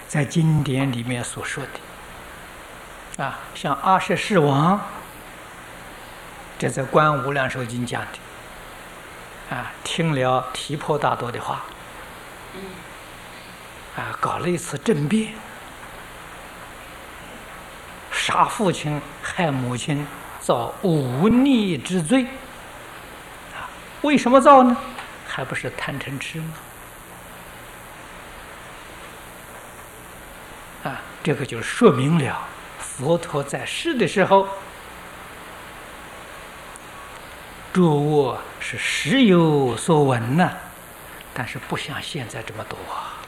在经典里面所说的像阿阇世王，这在《观无量寿经》讲的听了提婆达多的话，搞了一次政变，杀父亲害母亲，造忤逆之罪。为什么造呢？还不是贪嗔痴吗？这个就说明了佛陀在世的时候，诸恶是时有所闻呐，但是不像现在这么多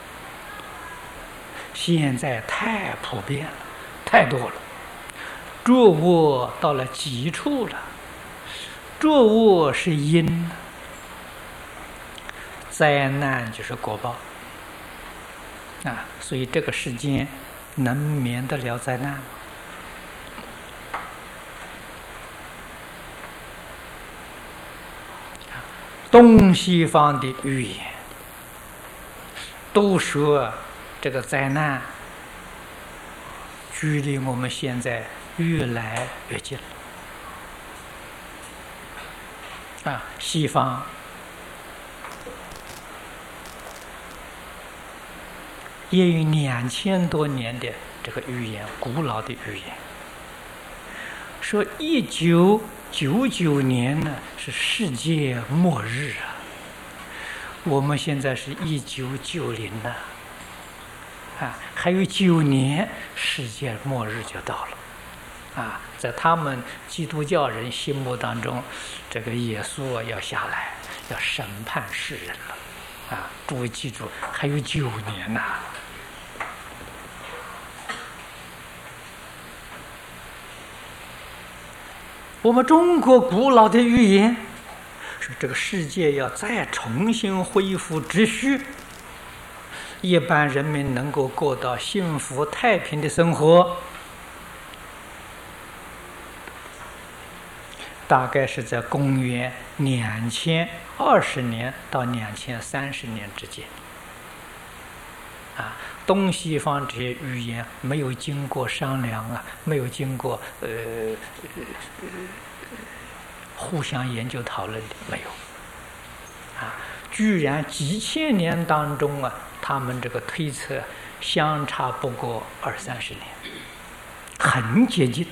现在太普遍了，太多了，诸恶到了极处了。诸恶是因，灾难就是果报所以这个世间能免得了灾难吗？东西方的预言都说这个灾难距离我们现在越来越近了西方也有2000多年的这个预言，古老的预言，说1999年呢是世界末日我们现在是1990还有9年世界末日就到了在他们基督教人心目当中，这个耶稣要下来，要审判世人了诸位记住，还有9年我们中国古老的预言说，这个世界要再重新恢复秩序，一般人民能够过到幸福太平的生活，大概是在公元2020年到2030年之间东西方这些预言没有经过商量没有经过互相研究讨论的，没有居然几千年当中他们这个推测相差不过20-30年，很接近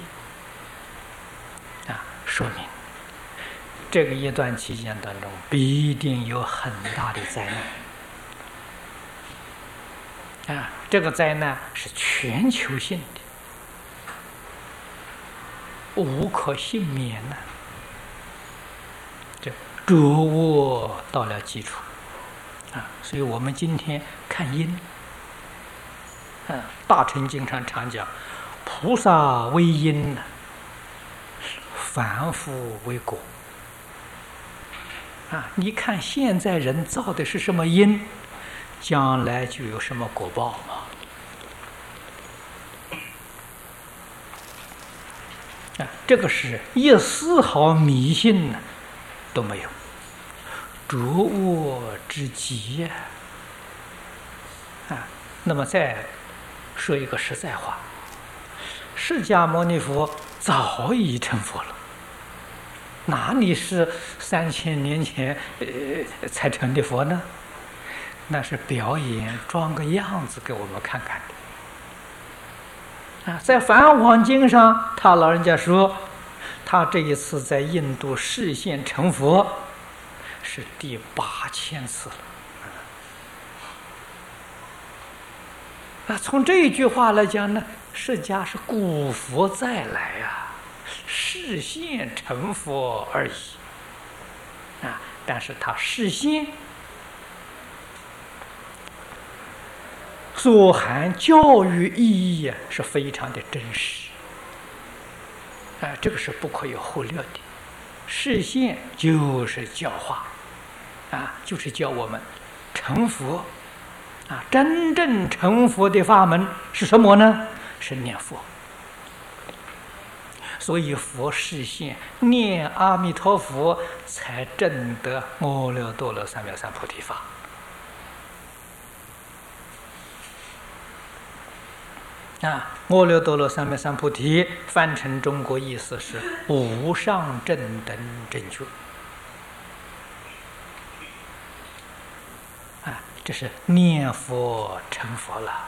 说明这个一段期间当中必定有很大的灾难这个灾难是全球性的，无可幸免这诸恶到了基础所以我们今天看因大乘经常讲菩萨为因凡夫为果你看现在人造的是什么因，将来就有什么果报嘛这个是一丝毫迷信都没有，诸恶之极那么再说一个实在话，释迦牟尼佛早已成佛了，哪里是3000年前才成的佛呢？那是表演装个样子给我们看看的在《梵网经》上，他老人家说他这一次在印度示现成佛是第8000次了从这一句话来讲呢，释迦是古佛再来示现成佛而已但是他示现所含教育意义是非常的真实这个是不可以忽略的。示现就是教化就是教我们成佛真正成佛的法门是什么呢？是念佛。所以佛示现念阿弥陀佛，才证得阿耨多罗三藐三菩提法阿耨多罗三藐三菩提翻成中国意思是无上正等正觉。这是念佛成佛了。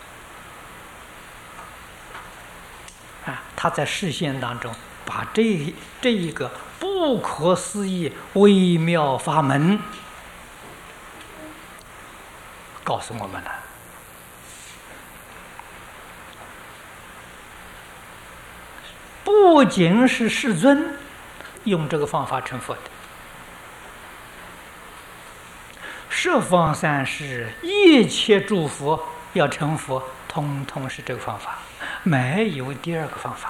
他在示现当中把这一个不可思议微妙法门告诉我们了。不仅是世尊用这个方法成佛的，十方三世一切诸佛要成佛，通通是这个方法，没有第二个方法。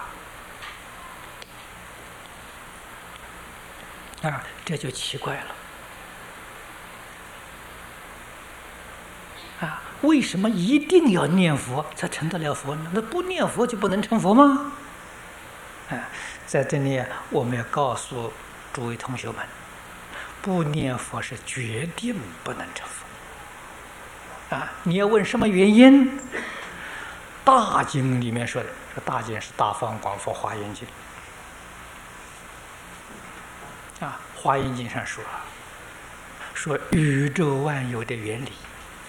这就奇怪了。为什么一定要念佛才成得了佛呢？那不念佛就不能成佛吗？在这里我们要告诉诸位同学们，不念佛是决定不能成佛。你要问什么原因？大经里面说的，这大经是大方广佛华严经。华严经上说宇宙万有的原理，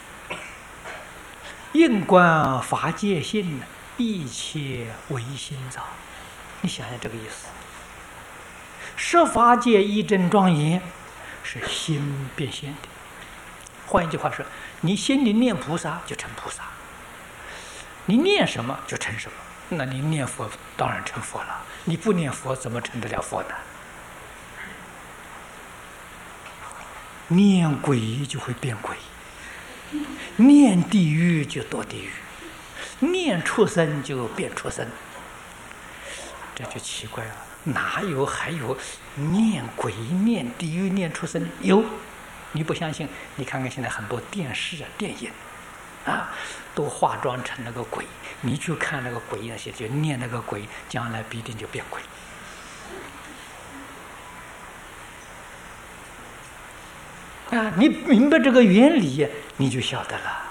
应观法界性，一切唯心造。你想想这个意思，十法界一真庄严是心变现的。换一句话说，你心里念菩萨就成菩萨，你念什么就成什么。那你念佛当然成佛了，你不念佛怎么成得了佛呢？念鬼就会变鬼，念地狱就堕地狱，念畜生就变畜生。这就奇怪了，哪有还有念鬼、念地狱、念畜生？有，你不相信？你看看现在很多电视电影都化妆成那个鬼，你去看那个鬼那些，就念那个鬼，将来必定就变鬼。你明白这个原理，你就晓得了。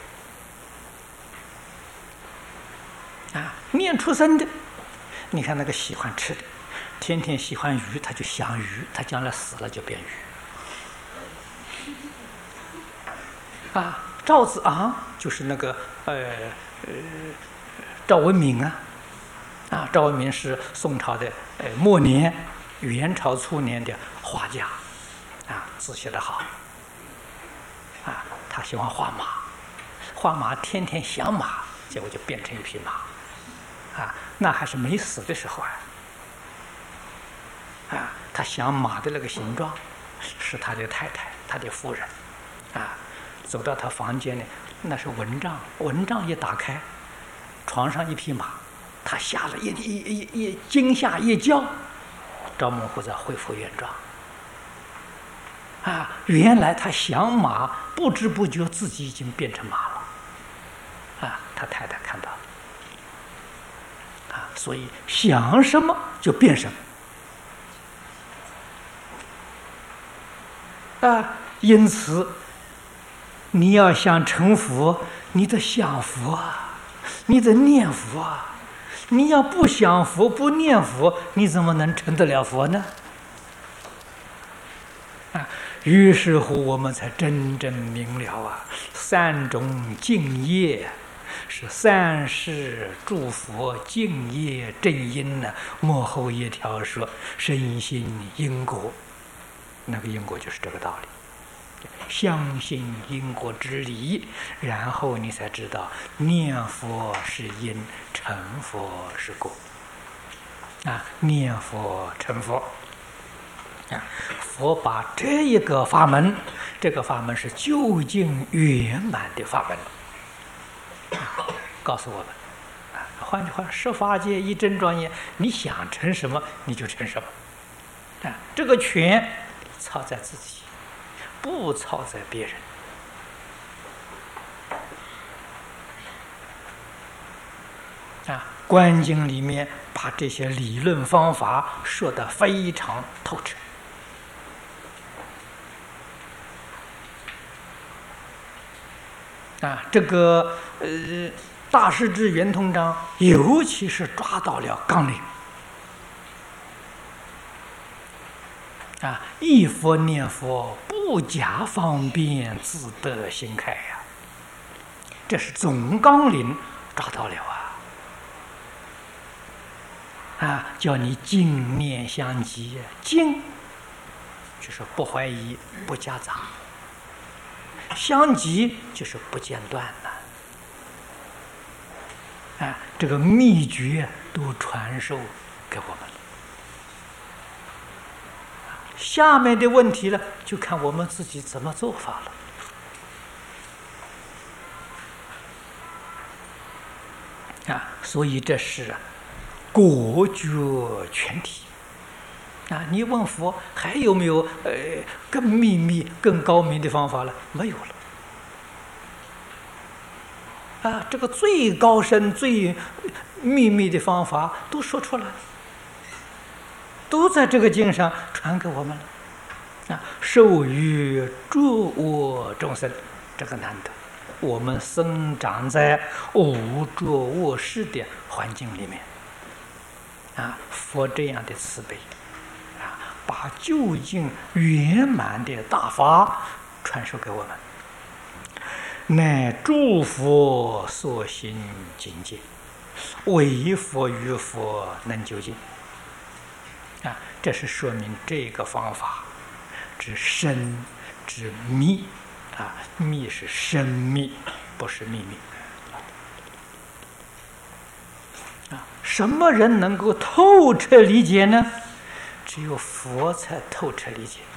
念畜生的，你看那个喜欢吃的，天天喜欢鱼，他就想鱼，他将来死了就变鱼。赵子昂就是那个赵文明赵文明是宋朝的末年、元朝初年的画家。字写得好他喜欢画马天天想马，结果就变成一匹马那还是没死的时候他想马的那个形状是他的太太，他的夫人走到他房间里，那是蚊帐一打开，床上一匹马，他吓了一惊吓一叫，赵孟頫才恢复原状。原来他想马，不知不觉自己已经变成马了。他太太看到了。所以想什么就变什么。因此你要想成佛，你得想佛你得念佛你要不想佛不念佛，你怎么能成得了佛呢？于是乎我们才真正明了三种净业是三世诸佛净业正因末后一条说深信因果，那个因果就是这个道理，相信因果之理，然后你才知道念佛是因，成佛是果念佛成佛佛把这一个法门，这个法门是究竟圆满的法门告诉我们换句话，十法界一真庄严，你想成什么你就成什么这个权操在自己，不操在别人观经里面把这些理论方法说得非常透彻这个大势至圆通章，尤其是抓到了纲领啊！忆佛念佛，不假方便，自得心开呀！这是总纲领抓到了啊！叫你净念相继，净就是不怀疑、不夹杂；相继就是不间断了。这个秘诀都传授给我们了。下面的问题呢，就看我们自己怎么做法了。所以这是果觉全体。你问佛还有没有更秘密、更高明的方法了？没有了。这个最高深、最秘密的方法都说出来了，都在这个经上传给我们了。授予诸我众生，这个难得。我们生长在无着无事的环境里面，佛这样的慈悲，把究竟圆满的大法传授给我们。乃诸佛所行境界，唯佛与佛能究竟。这是说明这个方法之深之密。密是深密，不是秘密。什么人能够透彻理解呢？只有佛才透彻理解。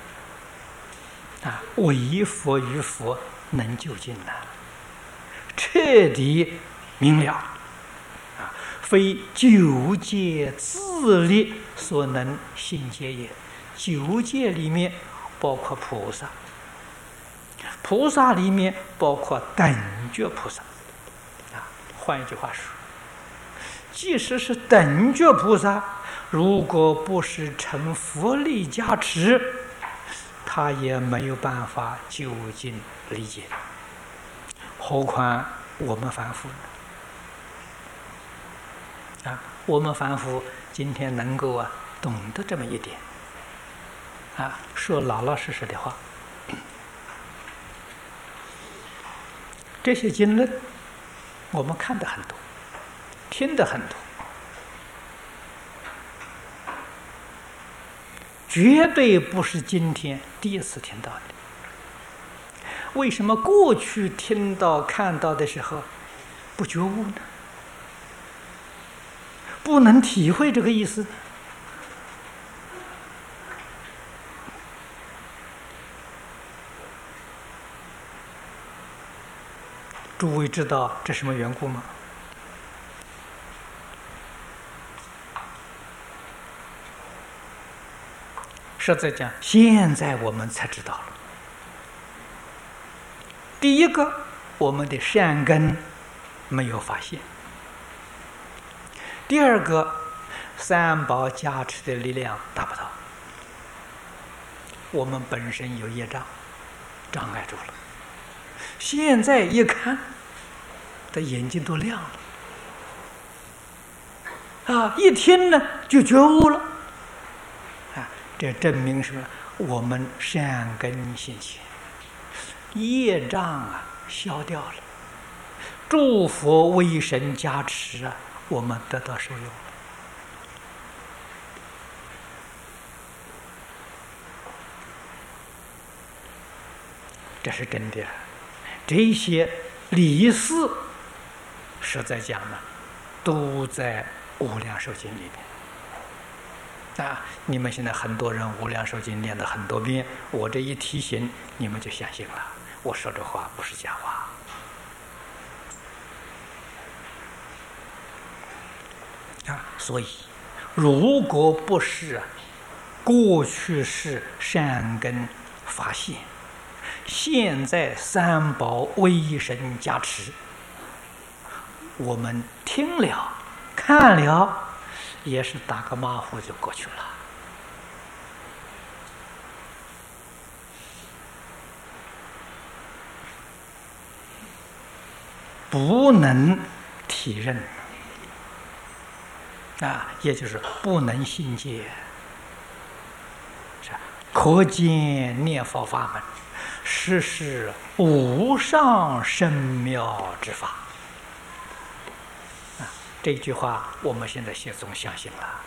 唯佛与佛能究竟彻底明了。非九界自力所能信解也。九界里面包括菩萨，菩萨里面包括等觉菩萨。换一句话说，即使是等觉菩萨，如果不是成佛力加持，他也没有办法究竟理解。何况我们凡夫我们凡夫今天能够懂得这么一点说老老实实的话，这些经论我们看得很多，听得很多，绝对不是今天第一次听到的。为什么过去听到看到的时候不觉悟呢？不能体会这个意思？诸位知道这什么缘故吗？实在讲，现在我们才知道了。第一个，我们的善根没有发现；第二个，三宝加持的力量达不到，我们本身有业障，障碍住了。现在一看，的眼睛都亮了，一听呢就觉悟了，这证明什么？我们善根现前，业障消掉了，诸佛威神加持我们得到受用了。这是真的。这些理事实在讲呢，都在无量寿经里面。你们现在很多人无量寿经念了很多遍，我这一提醒，你们就相信了。我说这话不是假话。所以，如果不是过去是善根发现，现在三宝威神加持，我们听了看了，也是打个马虎就过去了。 不能体认也就是不能信解，可见念佛法门实是无上深妙之法。这句话我们现在心中相信了。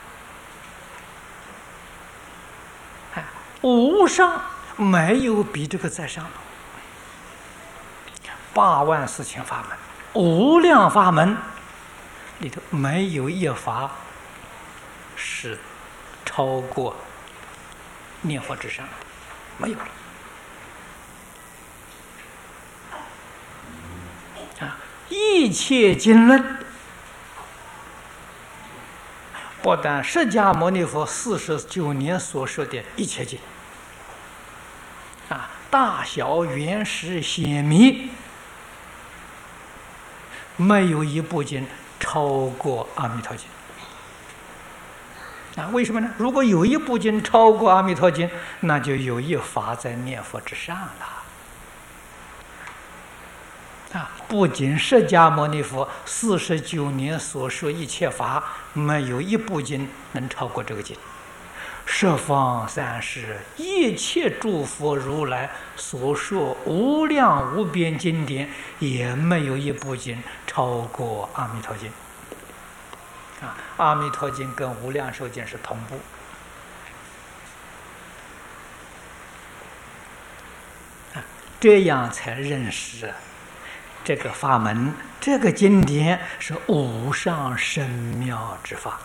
无上没有比这个再上了。84000法门，无量法门里头没有一法是超过念佛之上，没有一切经论，不但释迦牟尼佛49年所说的一切经大小原始显密，没有一部经超过《阿弥陀经》为什么呢？如果有一部经超过《阿弥陀经》，那就有一法在念佛之上了不仅释迦牟尼佛49年所说一切法，没有一部经能超过这个经。十方三世一切诸佛如来所说无量无边经典，也没有一部经超过《阿弥陀经》阿弥陀经跟无量寿经是同步这样才认识这个法门，这个经典是无上深妙之法。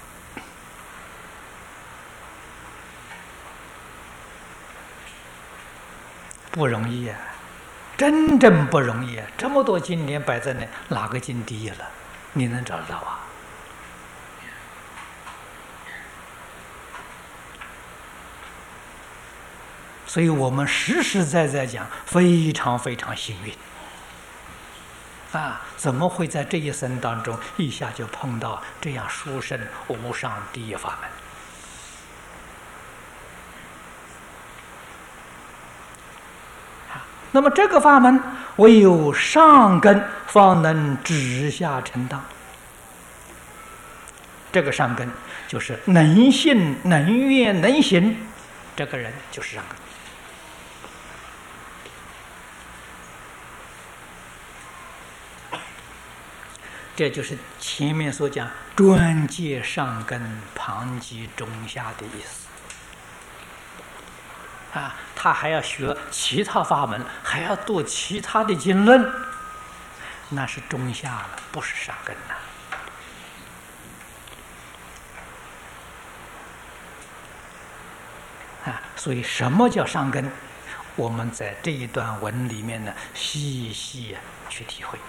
不容易真正不容易这么多经典摆在那，哪个经第一了？你能找得到所以我们实实在在讲，非常非常幸运怎么会在这一生当中一下就碰到这样殊胜无上第一法门？那么这个法门唯有上根方能直下承当。这个上根就是能信能愿能行，这个人就是上根。这就是前面所讲专戒上根旁及中下的意思他还要学其他法门，还要读其他的经论，那是中下了，不是上根所以什么叫上根？我们在这一段文里面呢，细细去体会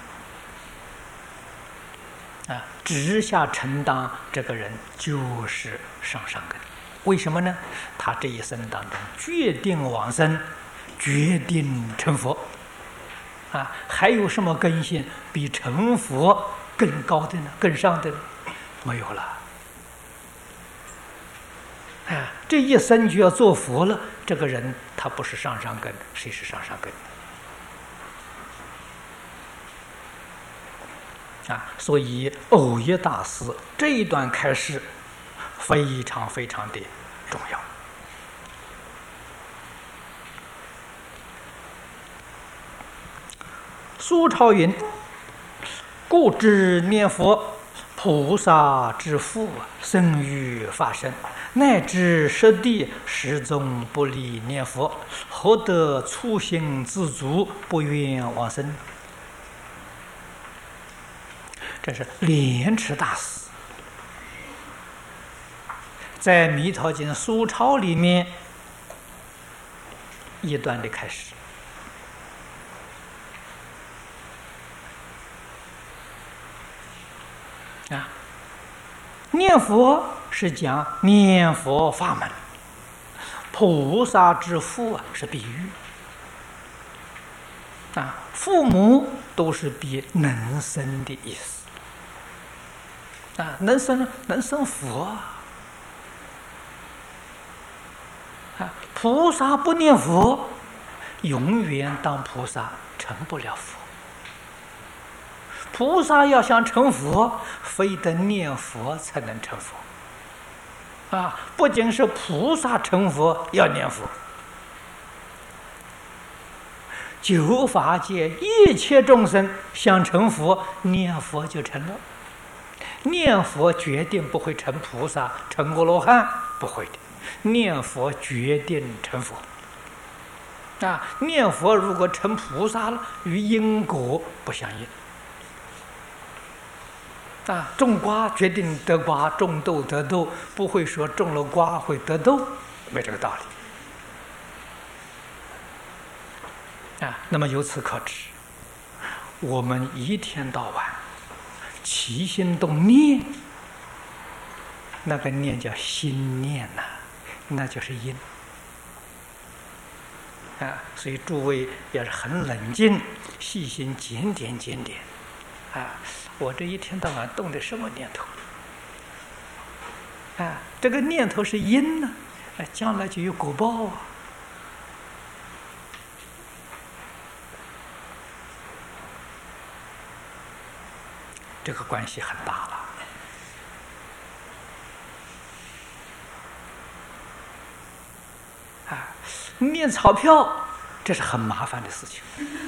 直下承当，这个人就是上根。为什么呢？他这一生当中决定往生，决定成佛还有什么根性比成佛更高的呢？更上的呢？没有了这一生就要做佛了，这个人他不是上根，谁是上根所以藕益大师这一段开示非常非常的重要。苏超云：故知念佛，菩萨之父，生于法身，乃至十地始终不离念佛，何得粗心自足，不愿往生？这是莲池大师在《弥陀经·苏超》里面一段的开始念佛是讲念佛法门，菩萨之父是比喻父母都是比能生的意思能生佛菩萨不念佛，永远当菩萨成不了佛。 菩萨要想成佛，非得念佛才能成佛。不仅是菩萨成佛要念佛，九法界一切众生想成佛，念佛就成了。念佛决定不会成菩萨、成阿罗汉，不会的。念佛决定成佛。念佛如果成菩萨了，与因果不相应。种瓜决定得瓜，种豆得豆，不会说种了瓜会得豆，没这个道理。那么由此可知，我们一天到晚起心动念，那个念叫心念呐，那就是因。所以诸位要是很冷静、细心检点检点。我这一天到晚动的什么念头？这个念头是因呢，将来就有果报啊。这个关系很大了。念钞票，这是很麻烦的事情。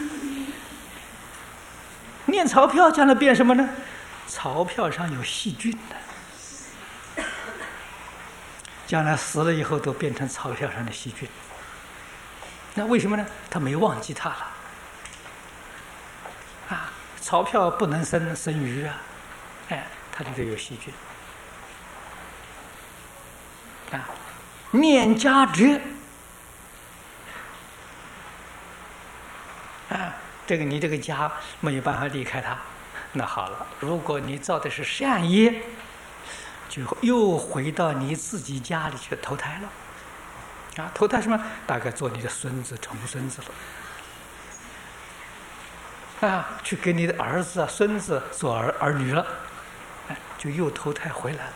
念钞票将来变什么呢？钞票上有细菌的，将来死了以后都变成钞票上的细菌。那为什么呢？他没忘记它了。钞票不能生鱼啊，它里头有细菌。念家者，这个你这个家没有办法离开它。那好了，如果你造的是善业，就又回到你自己家里去投胎了。投胎什么？大概做你的孙子、重孙子了。去给你的儿子、孙子做儿女了，就又投胎回来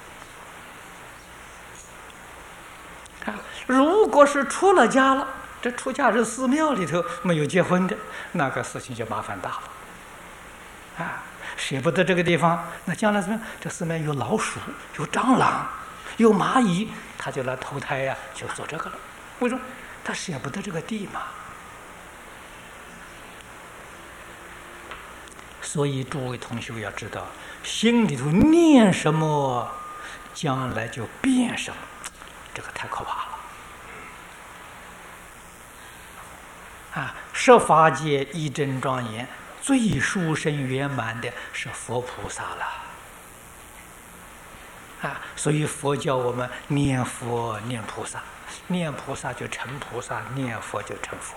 了。如果是出了家了，这出家人寺庙里头没有结婚的，那个事情就麻烦大了。舍不得这个地方，那将来怎么样？这寺庙有老鼠、有蟑螂、有蚂蚁，他就来投胎呀，就做这个了。为什么？他舍不得这个地嘛。所以诸位同学要知道，心里头念什么，将来就变什么，这个太可怕了。十法界一真庄严，最殊胜圆满的是佛菩萨了。所以佛教我们念佛念菩萨，念菩萨就成菩萨，念佛就成佛。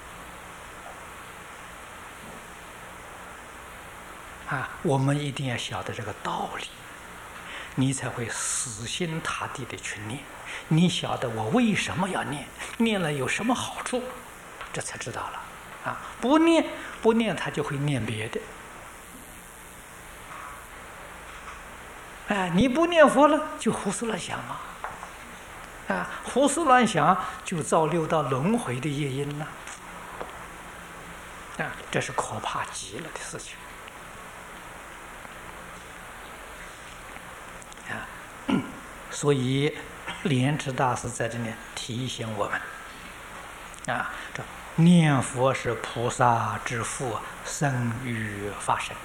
我们一定要晓得这个道理，你才会死心塌地的去念。你晓得我为什么要念，念了有什么好处，这才知道了。不念他就会念别的。你不念佛了，就胡思乱想嘛。胡思乱想就造六道轮回的业因了。这是可怕极了的事情。所以莲池大师在这里提醒我们，这念佛是菩萨之父，生于法身。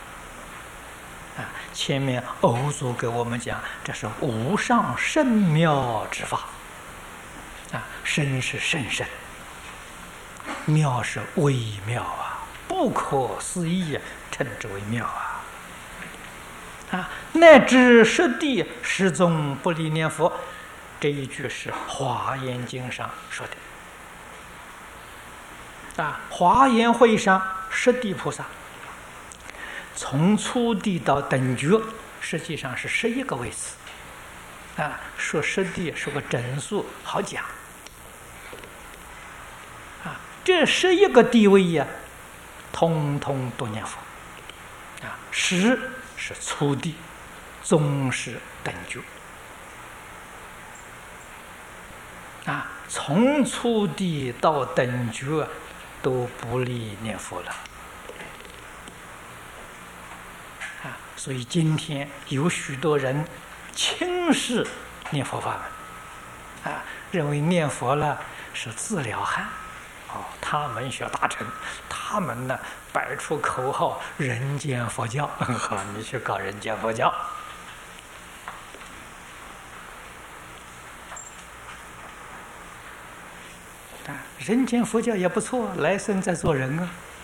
前面偶祖给我们讲，这是无上甚妙之法。甚是甚深，妙是微妙不可思议，称之为妙乃至十地始终不离念佛，这一句是《华严经》上说的。华严会上十地菩萨，从初地到等觉，实际上是11个位次。说十地是个整数，好讲。这11个地位通通都念佛。十是初地，中是等觉。从初地到等觉都不离念佛了。 所以今天有许多人轻视念佛法门，认为念佛了是自了汉。他们学大乘，他们呢摆出口号“人间佛教”，好，你去搞人间佛教。人间佛教也不错，来生再做人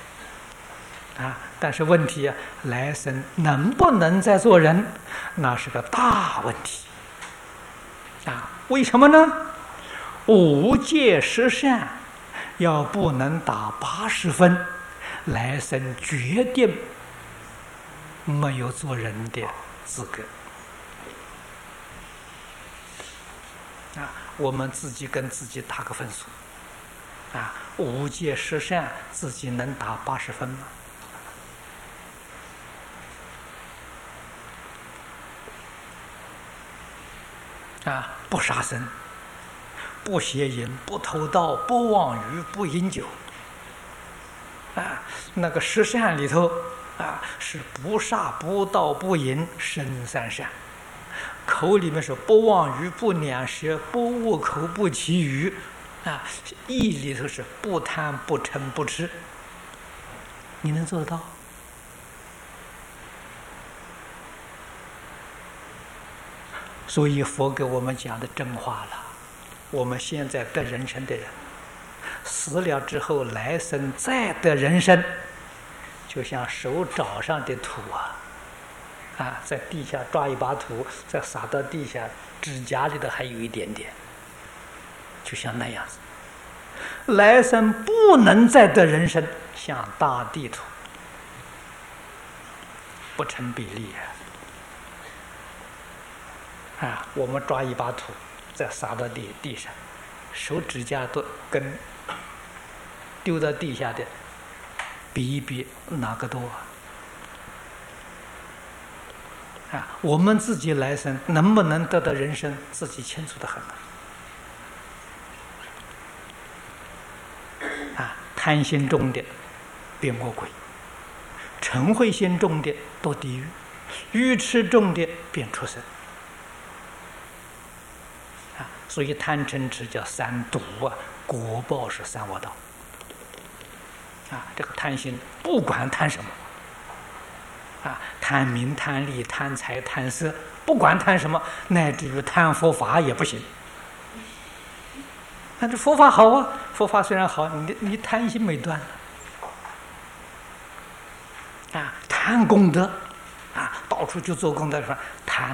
但是问题来生能不能再做人，那是个大问题为什么呢？五戒十善要不能打80分，来生决定没有做人的资格我们自己跟自己打个分数五戒十善自己能打80分吗？不杀生，不邪淫，不偷盗，不妄语，不饮酒那个十善里头是不杀不盗不淫身三善，口里面是不妄语不两舌不恶口不绮语意里头是不贪不嗔不痴，你能做得到？所以佛给我们讲的真话了，我们现在得人生的人，死了之后来生再得人生，就像手掌上的土在地下抓一把土，再撒到地下，指甲里头还有一点点，就像那样子。来生不能再得人生，像大地土，不成比例我们抓一把土，再撒到地上，手指甲都跟丢到地下的比一比，哪个多我们自己来生能不能得到人生，自己清楚得很贪心重的变恶鬼，嗔恚心重的堕地狱，愚痴重的变畜生所以贪嗔痴叫三毒果报是三恶道这个贪心不管贪什么贪名贪利贪财贪色，不管贪什么，乃至于贪佛法也不行这佛法好佛法虽然好，你贪心没断贪功德到处去做功德，说贪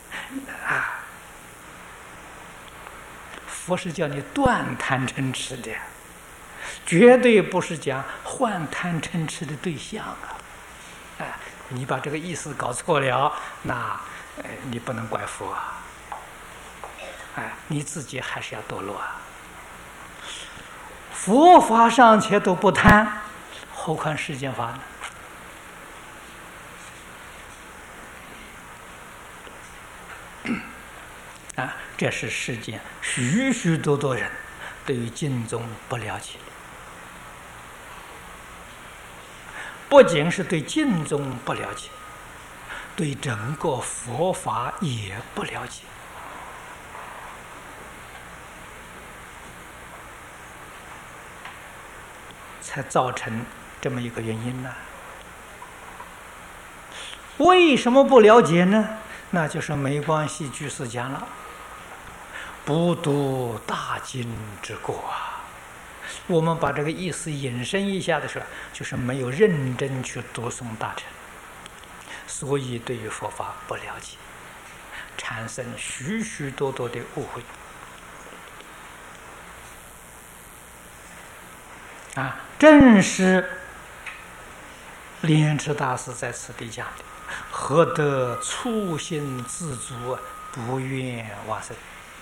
佛是叫你断贪嗔痴的，绝对不是讲换贪嗔痴的对象你把这个意思搞错了，那你不能怪佛你自己还是要堕落佛法尚且都不贪，何况世间法呢？这是世间许许多多人对于经宗不了解，不仅是对经宗不了解，对整个佛法也不了解才造成这么一个原因呢。为什么不了解呢？那就是没关系居士讲了，不读大经之过我们把这个意思引申一下的时候，就是没有认真去读诵大乘，所以对于佛法不了解，产生许许多多的误会正是莲池大师在此地讲的，何得粗心自足，不愿往生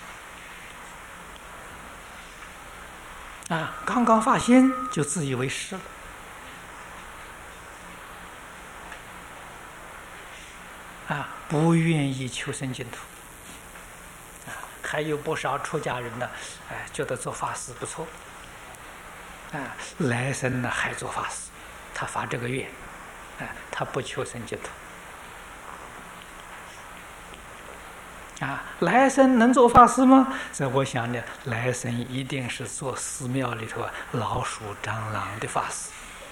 刚刚发心就自以为是了不愿意求生净土还有不少出家人呢觉得做法师不错来生呢还做法师，他发这个愿他不求生净土来生能做法师吗？这我想呢，来生一定是做寺庙里头老鼠、蟑螂的法师。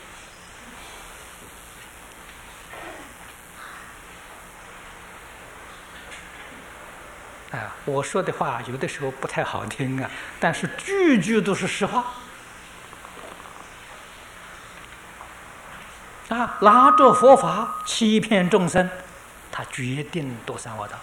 我说的话有的时候不太好听啊，但是句句都是实话。拿着佛法欺骗众生，他决定堕三恶道。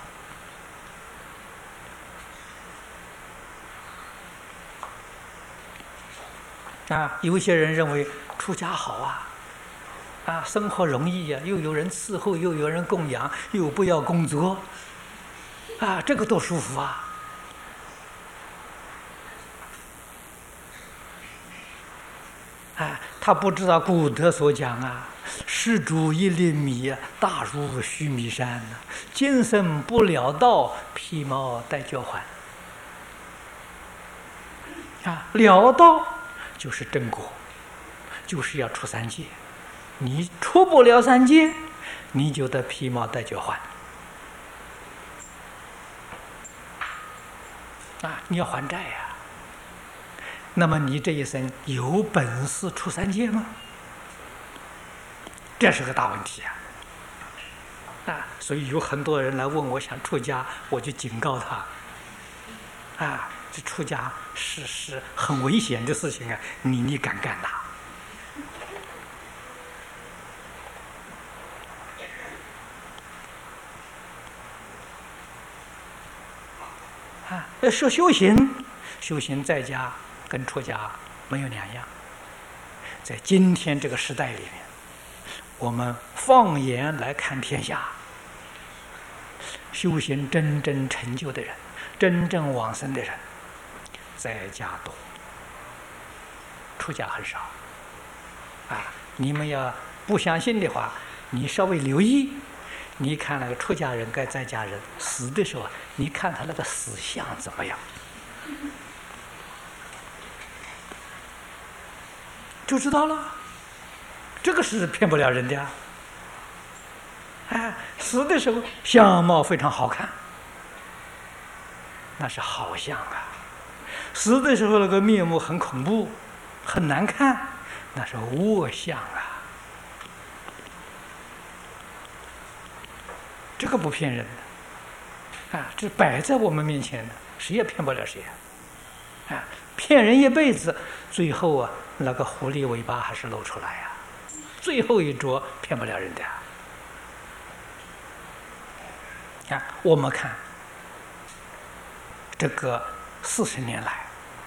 有些人认为出家好生活容易又有人伺候，又有人供养，又不要工作，这个多舒服他不知道古德所讲施主一粒米大如须弥山今生不了道，披毛戴脚环。了道就是正果，就是要出三界。你出不了三界，你就得披毛戴脚环。你要还债那么你这一生有本事出三界吗？这是个大问题所以有很多人来问我想出家，我就警告他这出家是很危险的事情你敢干说修行在家跟出家没有两样。在今天这个时代里面，我们放眼来看天下，修行真正成就的人，真正往生的人，在家多，出家很少你们要不相信的话，你稍微留意，你看那个出家人跟在家人死的时候，你看他那个死相怎么样，就知道了。这个是骗不了人的死的时候相貌非常好看，那是好相死的时候那个面目很恐怖很难看，那是恶相这个不骗人的这摆在我们面前的，谁也骗不了谁骗人一辈子，最后那个狐狸尾巴还是露出来最后一捉骗不了人的我们看这个40年来，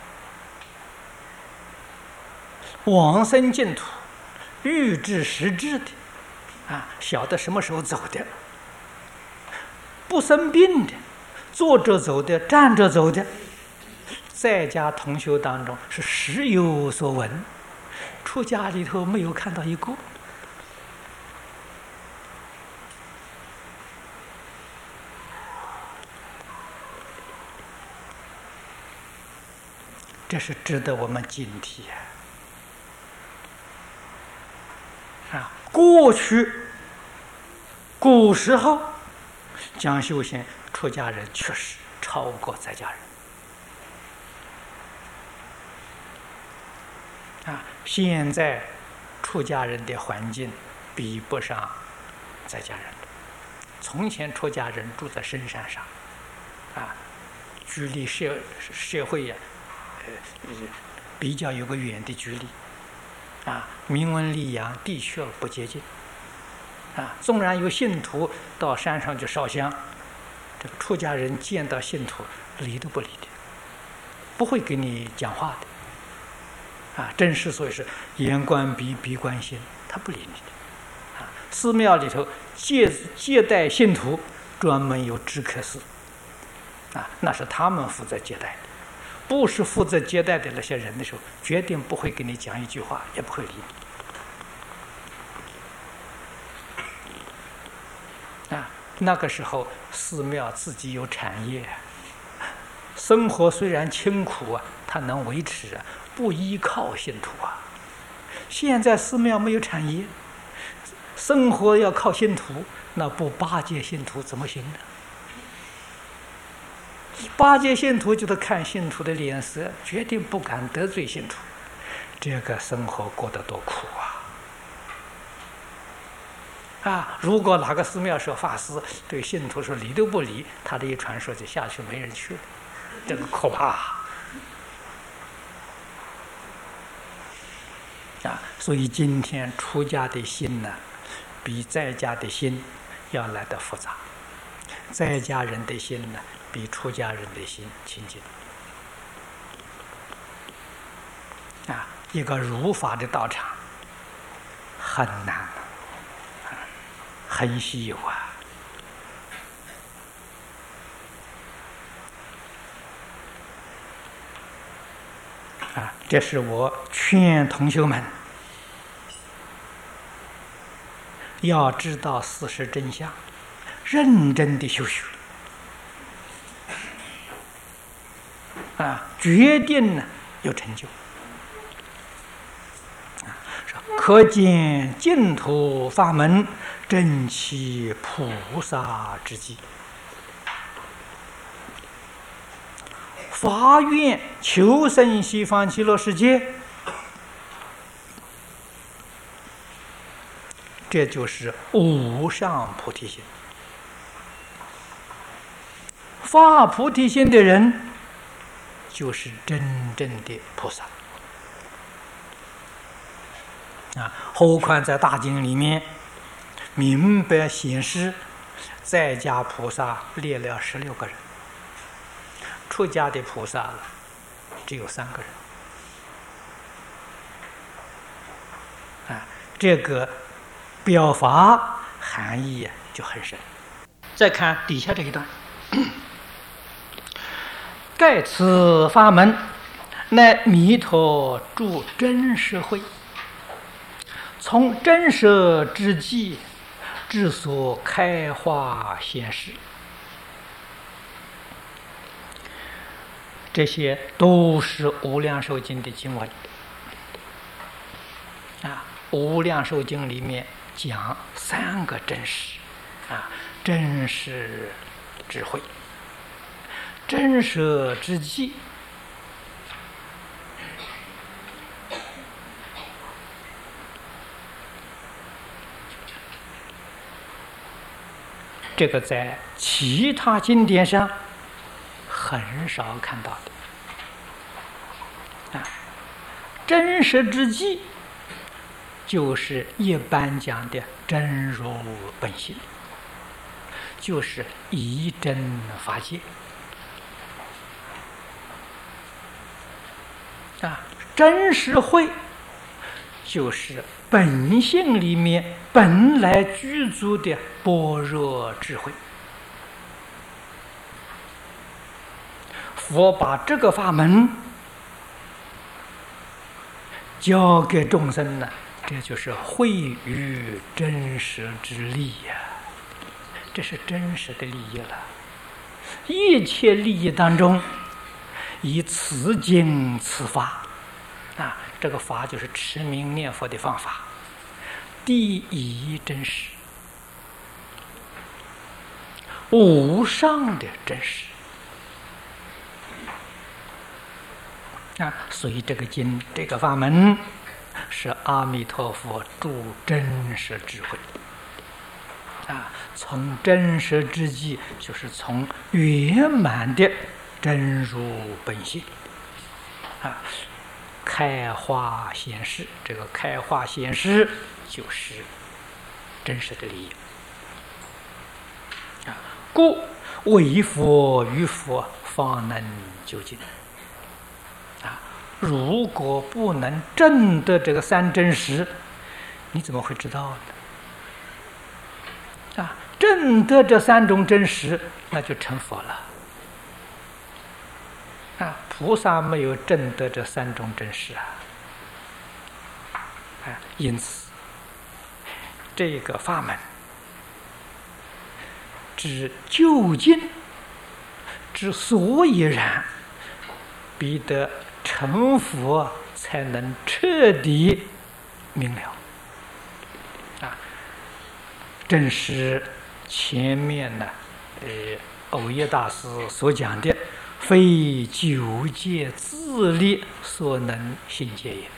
往生净土预知实质的晓得什么时候走的，不生病的，坐着走的，站着走的，在家同修当中是时有所闻，出家里头没有看到一个。这是值得我们警惕过去古时候讲修行，出家人确实超过在家人现在出家人的环境比不上在家人。从前出家人住在深山上距离社会比较有个远的距离名闻利养的确不接近纵然有信徒到山上去烧香，这个出家人见到信徒理都不理的，不会给你讲话的真是所以是眼观鼻，鼻观心，他不理你的寺庙里头接待信徒专门有知客司那是他们负责接待的，不是负责接待的那些人的时候，决定不会给你讲一句话，也不会理你那个时候寺庙自己有产业，生活虽然清苦它能维持不依靠信徒现在寺庙没有产业，生活要靠信徒，那不巴结信徒怎么行呢巴结信徒就是看信徒的脸色，决定不敢得罪信徒。这个生活过得多苦啊！如果哪个寺庙说法师对信徒说理都不理，他的一传说就下去，没人去了，这个可怕啊！所以今天出家的心呢，比在家的心要来得复杂。在家人的心呢，比出家人的心亲近啊！一个如法的道场很难，很稀有这是我劝同学们要知道事实真相，认真的修学决定呢有成就。可见净土法门正其菩萨之际，发愿求生西方极乐世界，这就是无上菩提心。发菩提心的人，就是真正的菩萨何况在大经里面明白显示，在家菩萨列了16个人，出家的菩萨只有3个人这个表法含义就很深。再看底下这一段，盖此法门，乃弥陀住真实慧，从真实之际之所开化显示，这些都是无量寿经的经文无量寿经里面讲3个真实真实智慧，真实之际，这个在其他经典上很少看到的真实之际就是一般讲的真如本性，就是一真法界真实慧就是本性里面本来具足的般若智慧。佛把这个法门交给众生呢，这就是慧于真实之利这是真实的利益了。一切利益当中，以此经此法这个法就是持名念佛的方法，第一真实，无上的真实所以这个经这个法门是阿弥陀佛住真实智慧从真实之际，就是从圆满的真如本性开化显示。这个开化显示就是真实的利益故为佛于佛方能究竟如果不能证得这个3真实，你怎么会知道呢？证得这3种真实，那就成佛了菩萨没有证得这3种真实因此这个法门之究竟之所以然，必得成佛才能彻底明了正是前面呢，藕益大师所讲的非九界自力所能行解也。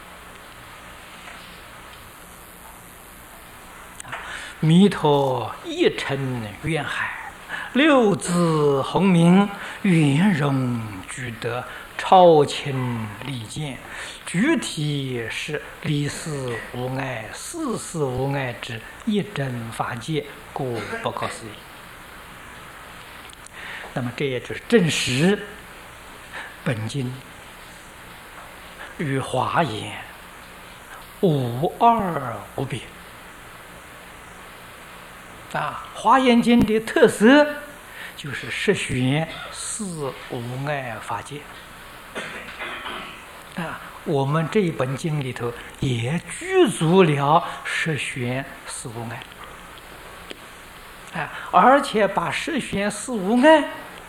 弥陀一乘愿海，六字洪名，圆融具德，超情利见，具体是离事无碍，事事无碍之一真法界，故不可思议。那么这也就是证实本经与华严无二无别。华严经的特色就是十玄四无碍法界。我们这一本经里头也具足了十玄四无碍，而且把十玄四无碍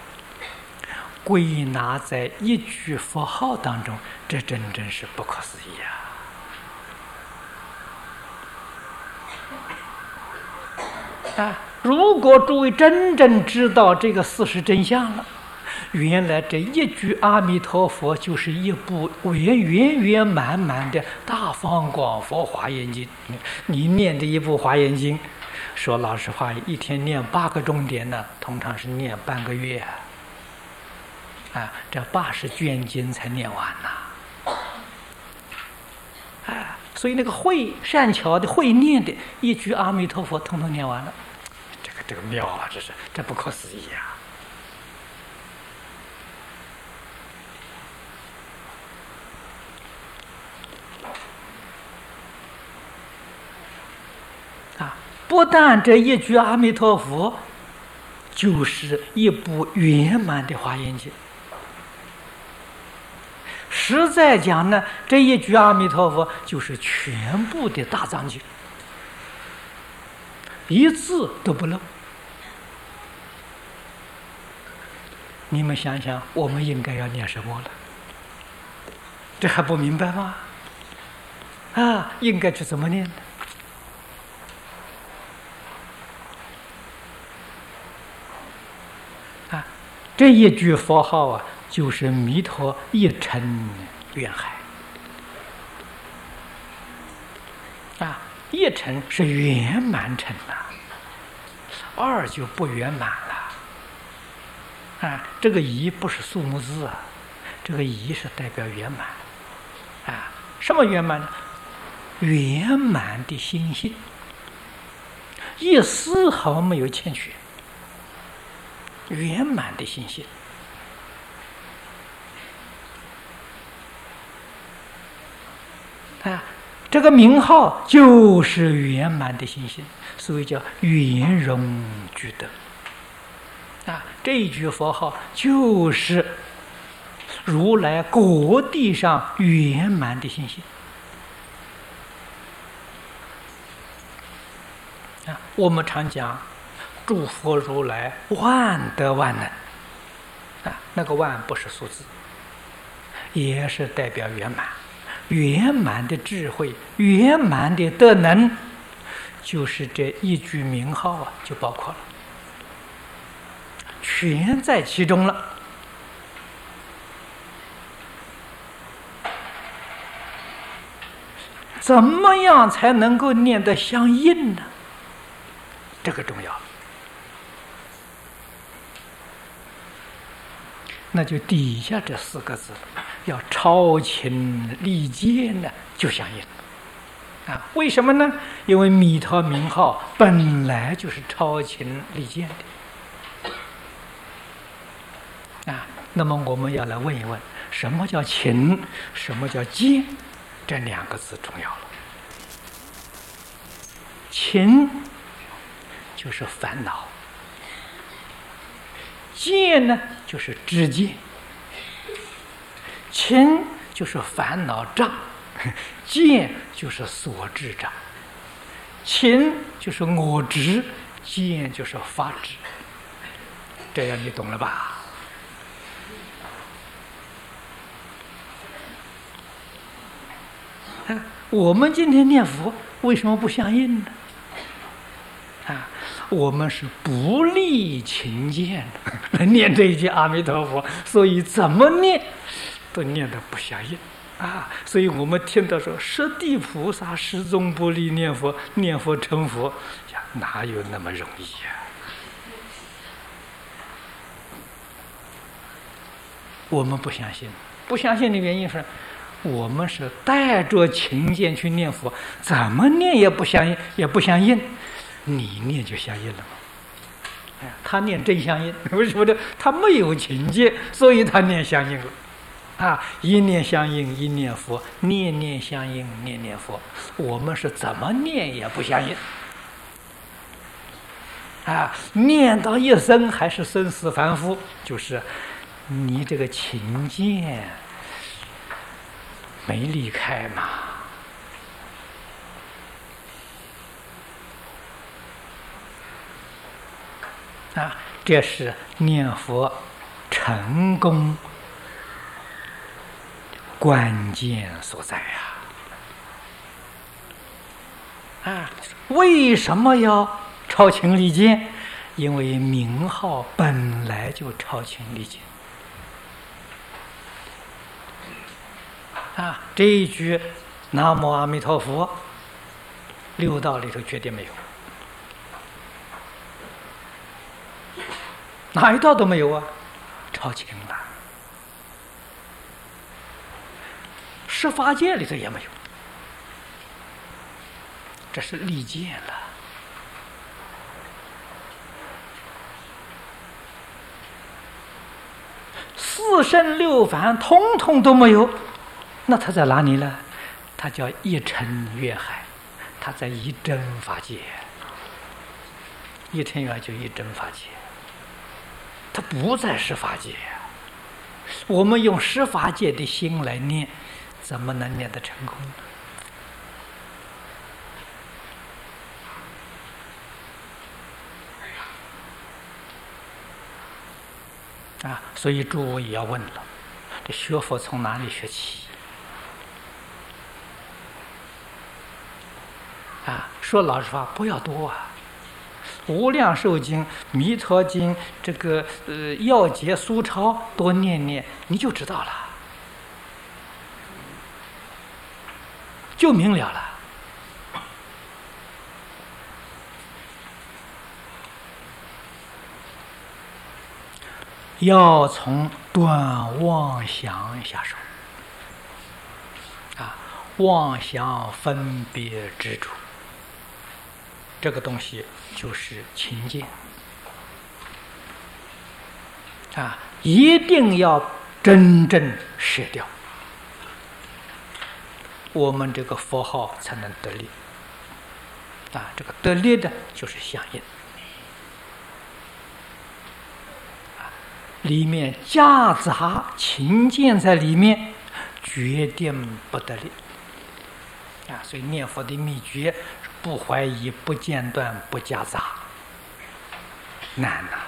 归纳在一句佛号当中，这真正是不可思议如果诸位真正知道这个事实真相了，原来这一句阿弥陀佛就是一部圆满满的大方广佛华严经。你念的一部华严经，说老实话，一天念8个钟点呢，通常是念半个月这80卷经才念完所以那个善巧的会念的一句阿弥陀佛统统念完了，这个妙啊，这不可思议不但这一句阿弥陀佛就是一部圆满的华严经，实在讲呢，这一句阿弥陀佛就是全部的大藏经，一字都不漏。你们想想，我们应该要念什么了？这还不明白吗？应该去怎么念呢？这一句佛号就是弥陀一乘愿海一乘是圆满乘二就不圆满了这个一不是数目字这个一是代表圆满什么圆满呢？圆满的心性，一丝毫没有欠缺，圆满的心性这个名号就是圆满的心性，所以叫圆融具德这一句佛号就是如来果地上圆满的心性我们常讲诸佛如来万德万能那个万不是数字，也是代表圆满，圆满的智慧，圆满的德能，就是这一句名号就包括了，全在其中了。怎么样才能够念得相应呢？这个重要，那就底下这4个字要超情利见呢，就相应为什么呢？因为弥陀名号本来就是超情利见的那么我们要来问一问，什么叫情，什么叫见？这2个字重要了。情就是烦恼，见呢就是知见，情就是烦恼障，见就是所知障，情就是我执，见就是法执，这样你懂了吧？我们今天念佛为什么不相应呢？ 啊，我们是不立勤俭的念这一句阿弥陀佛，所以怎么念都念得不相应啊。所以我们听到说十地菩萨始终不离念佛，念佛成佛，呀，哪有那么容易呀？我们不相信，不相信的原因是，我们是带着勤俭去念佛，怎么念也不相应，也不相应。你念就相应了嘛？哎，他念真相应，为什么呢？他没有情节，所以他念相应了。啊，一念相应一念佛，念念相应念念佛。我们是怎么念也不相应。啊，念到一生还是生死凡夫，就是你这个情见没离开嘛。啊，这是念佛成功关键所在呀！啊，为什么要超情离见？因为名号本来就超情离见。啊，这一句“南无阿弥陀佛”，六道里头绝对没有。哪一道都没有啊，超情了。十法界里头也没有，这是立见了。四圣六凡通通都没有，那他在哪里呢？他叫一尘月海，他在一真法界。一尘月就一真法界。它不在十法界，我们用十法界的心来念，怎么能念得成功呢？啊，所以诸位也要问了，这学佛从哪里学起？啊，说老实话，不要多啊。无量寿经、弥陀经，这个要解疏钞，多念念你就知道了，就明了了。要从断妄想下手，啊，妄想分别执着。这个东西就是勤俭啊，一定要真正舍掉，我们这个佛号才能得力啊。这个得力的就是相应啊，里面夹杂勤俭在里面，决定不得力啊。所以念佛的秘诀。不怀疑，不间断，不夹杂，难呐！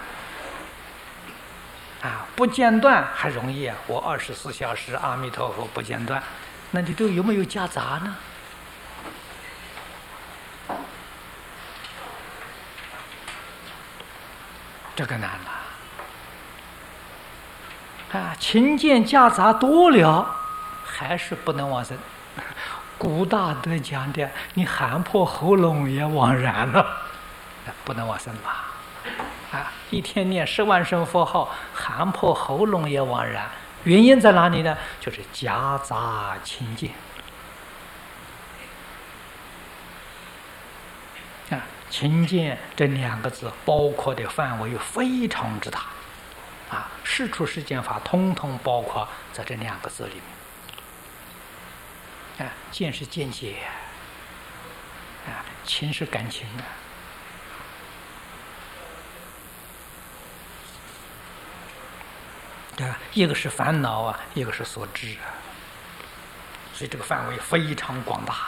啊，不间断还容易啊，我24小时阿弥陀佛不间断，那你都有没有夹杂呢？这个难呐！啊，勤俭夹杂多了，还是不能往生。古大德讲的，你喊破喉咙也枉然了，不能往生吧？啊，一天念10万声佛号，喊破喉咙也枉然。原因在哪里呢？就是夹杂勤俭。啊，勤俭这2个字包括的范围非常之大，啊，世出世间法通通包括在这2个字里面。啊，见是见解，啊，情是感情啊，一个是烦恼啊，一个是所知啊，所以这个范围非常广大。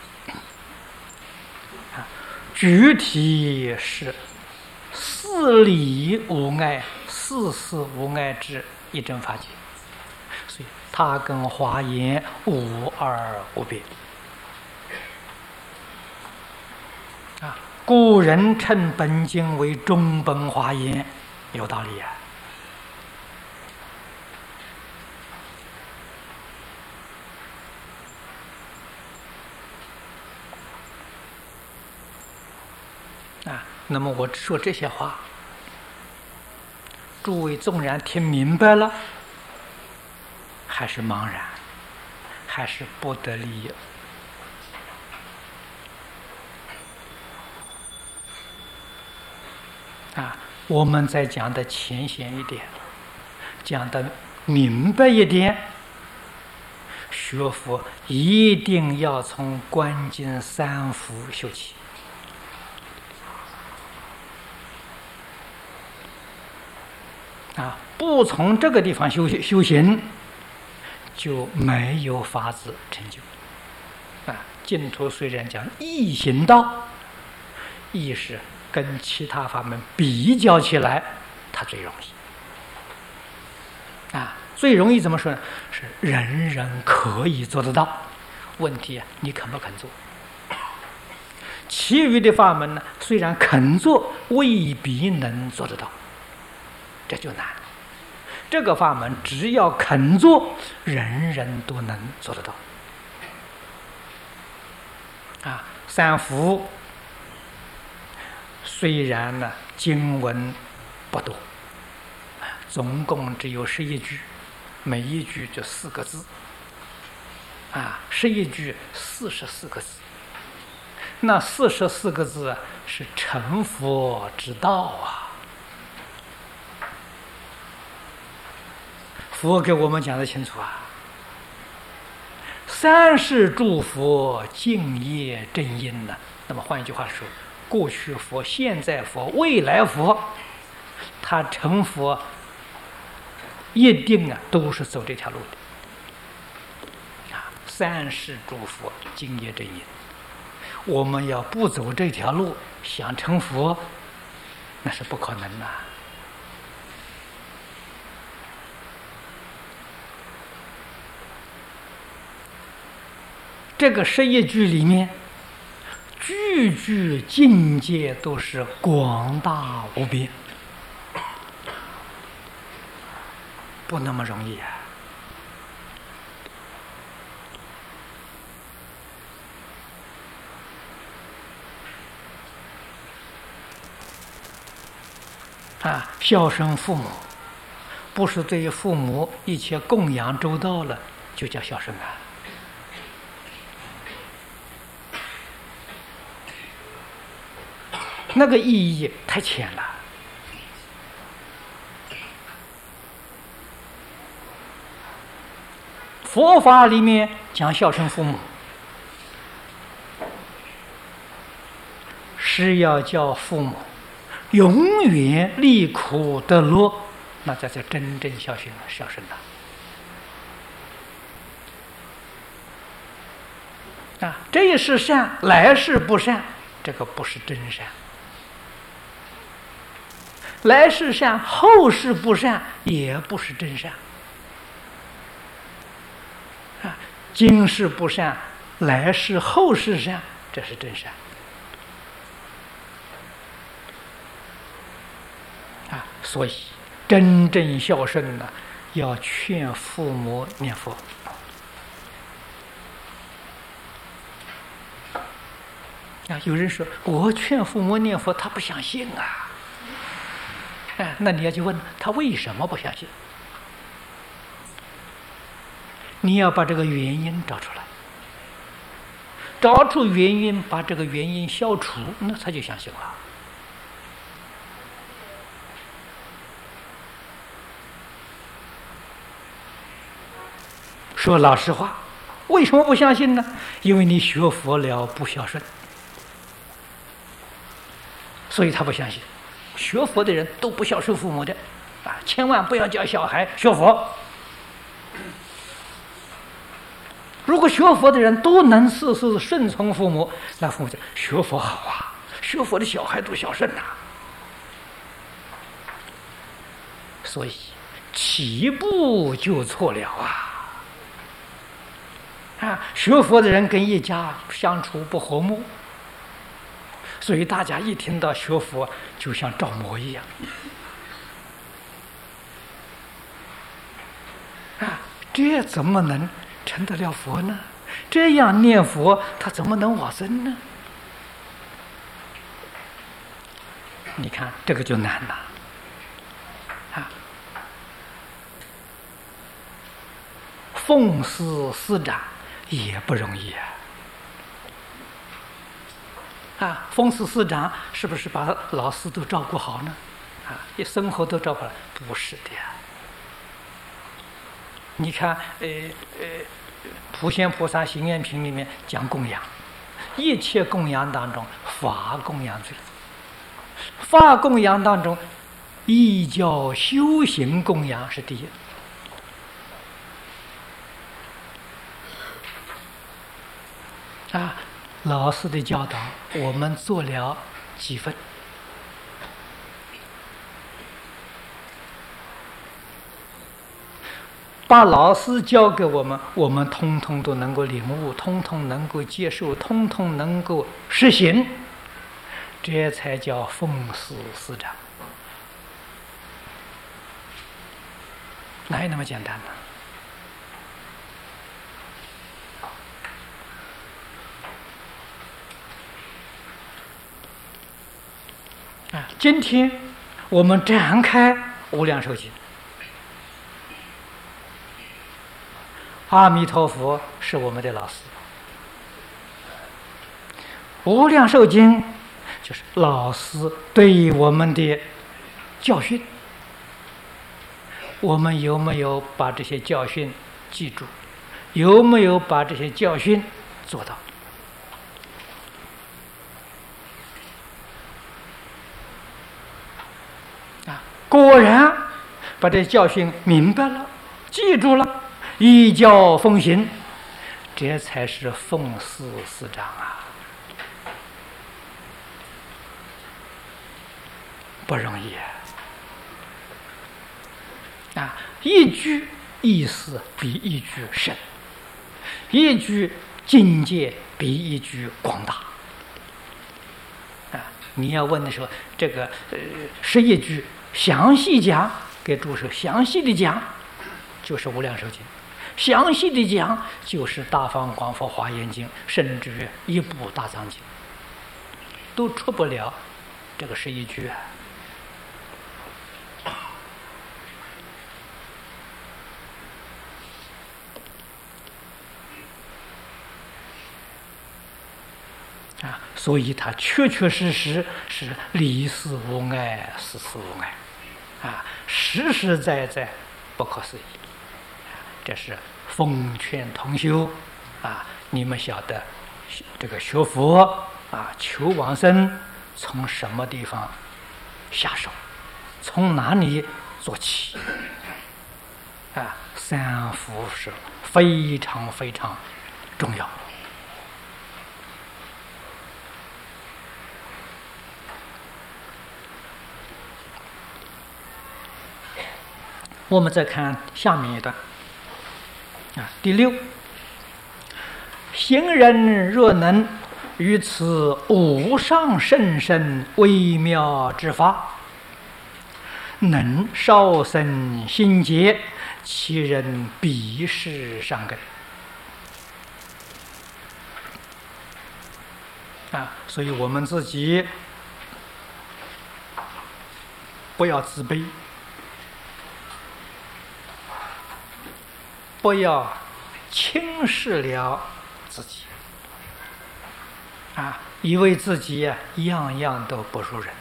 啊，具体是4理无碍、4事无碍之一真法界。所以它跟华严无二无别啊， 古人称本经为中本华严，有道理啊。那么我说这些话，诸位纵然听明白了，还是茫然，还是不得利益。我们再讲的浅显一点，讲的明白一点，学佛一定要从观经三福修起。不从这个地方修行，就没有法子成就。净土虽然讲易行道，易是跟其他法门比较起来，它最容易。最容易怎么说呢？是人人可以做得到。问题你肯不肯做？其余的法门呢，虽然肯做，未必能做得到，这就难。这个法门只要肯做，人人都能做得到。三福虽然呢经文不多，总共只有11句，每一句就4个字，11句44个字。那44个字是成佛之道啊！佛给我们讲得清楚啊。三世诸佛净业正因呢。那么换一句话说，过去佛、现在佛、未来佛，他成佛一定都是走这条路的。三世诸佛净业正因，我们要不走这条路，想成佛，那是不可能的。这个11句里面，句句境界都是广大无边，不那么容易孝顺父母，不是对于父母一切供养周到了，就叫孝顺啊。那个意义太浅了。佛法里面讲孝顺父母，是要叫父母永远离苦得乐，那才叫真正孝顺这一世善，来世不善，这个不是真善。来世善，后世不善，也不是真善。今世不善，来世后世善，这是真善。所以真正孝顺呢，要劝父母念佛。有人说我劝父母念佛，他不相信啊。那你要去问他为什么不相信？你要把这个原因找出来，找出原因，把这个原因消除，那他就相信了。说老实话，为什么不相信呢？因为你学佛了不孝顺，所以他不相信。学佛的人都不孝顺父母的，千万不要教小孩学佛。如果学佛的人都能事事顺从父母，那父母讲学佛好啊，学佛的小孩都孝顺呐。所以起步就错了学佛的人跟一家相处不和睦， 所以大家一听到学佛，就像着魔一样。啊，这怎么能成得了佛呢？这样念佛，他怎么能往生呢？你看这个就难了。啊，奉师师长也不容易啊。啊，奉师师长是不是把老师都照顾好呢？啊，生活都照顾了？不是的呀。你看，普贤菩萨行愿品里面讲供养，一切供养当中，法供养最。法供养当中，依教修行供养是第一。啊，老师的教导，我们做了几分？把老师教给我们，我们通通都能够领悟，通通能够接受，通通能够实行，这才叫奉师师长。哪有那么简单呢？啊，今天我们展开《无量寿经》，阿弥陀佛是我们的老师，《无量寿经》就是老师对我们的教训。我们有没有把这些教训记住？有没有把这些教训做到？啊，果然把这教训明白了，记住了，依教奉行，这才是奉师师长啊，不容易啊！一句意思比一句深，一句境界比一句广大。啊，你要问的时候，这个11句详细讲，给诸位详细的讲，就是《无量寿经》。详细的讲就是《大方广佛华严经》，甚至于一部《大藏经》，都出不了这个11句啊。啊，所以它确确实实是离事无碍，事事无碍，啊，实实在在，不可思议。这是奉劝同修啊，你们晓得这个学佛啊，求往生，从什么地方下手，从哪里做起？啊，三福是非常非常重要。我们再看下面一段啊，第6，行人若能于此无上甚深微妙之法，能少生心结，其人必是善根。啊，所以我们自己不要自卑，不要轻视了自己，啊，以为自己样样都不如人，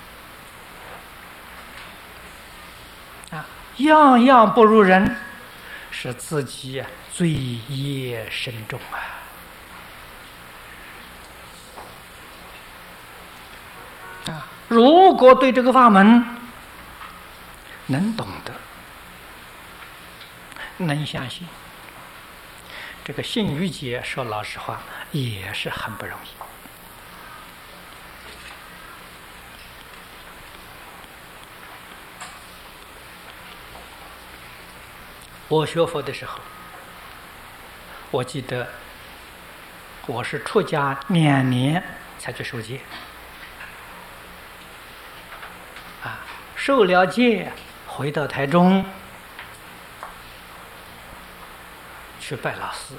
啊，样样不如人，是自己罪业深重啊！如果对这个法门能懂得，能相信，这个信与解，说老实话也是很不容易。我学佛的时候，我记得我是出家2年才去受戒， 受了戒，回到台中去拜老师。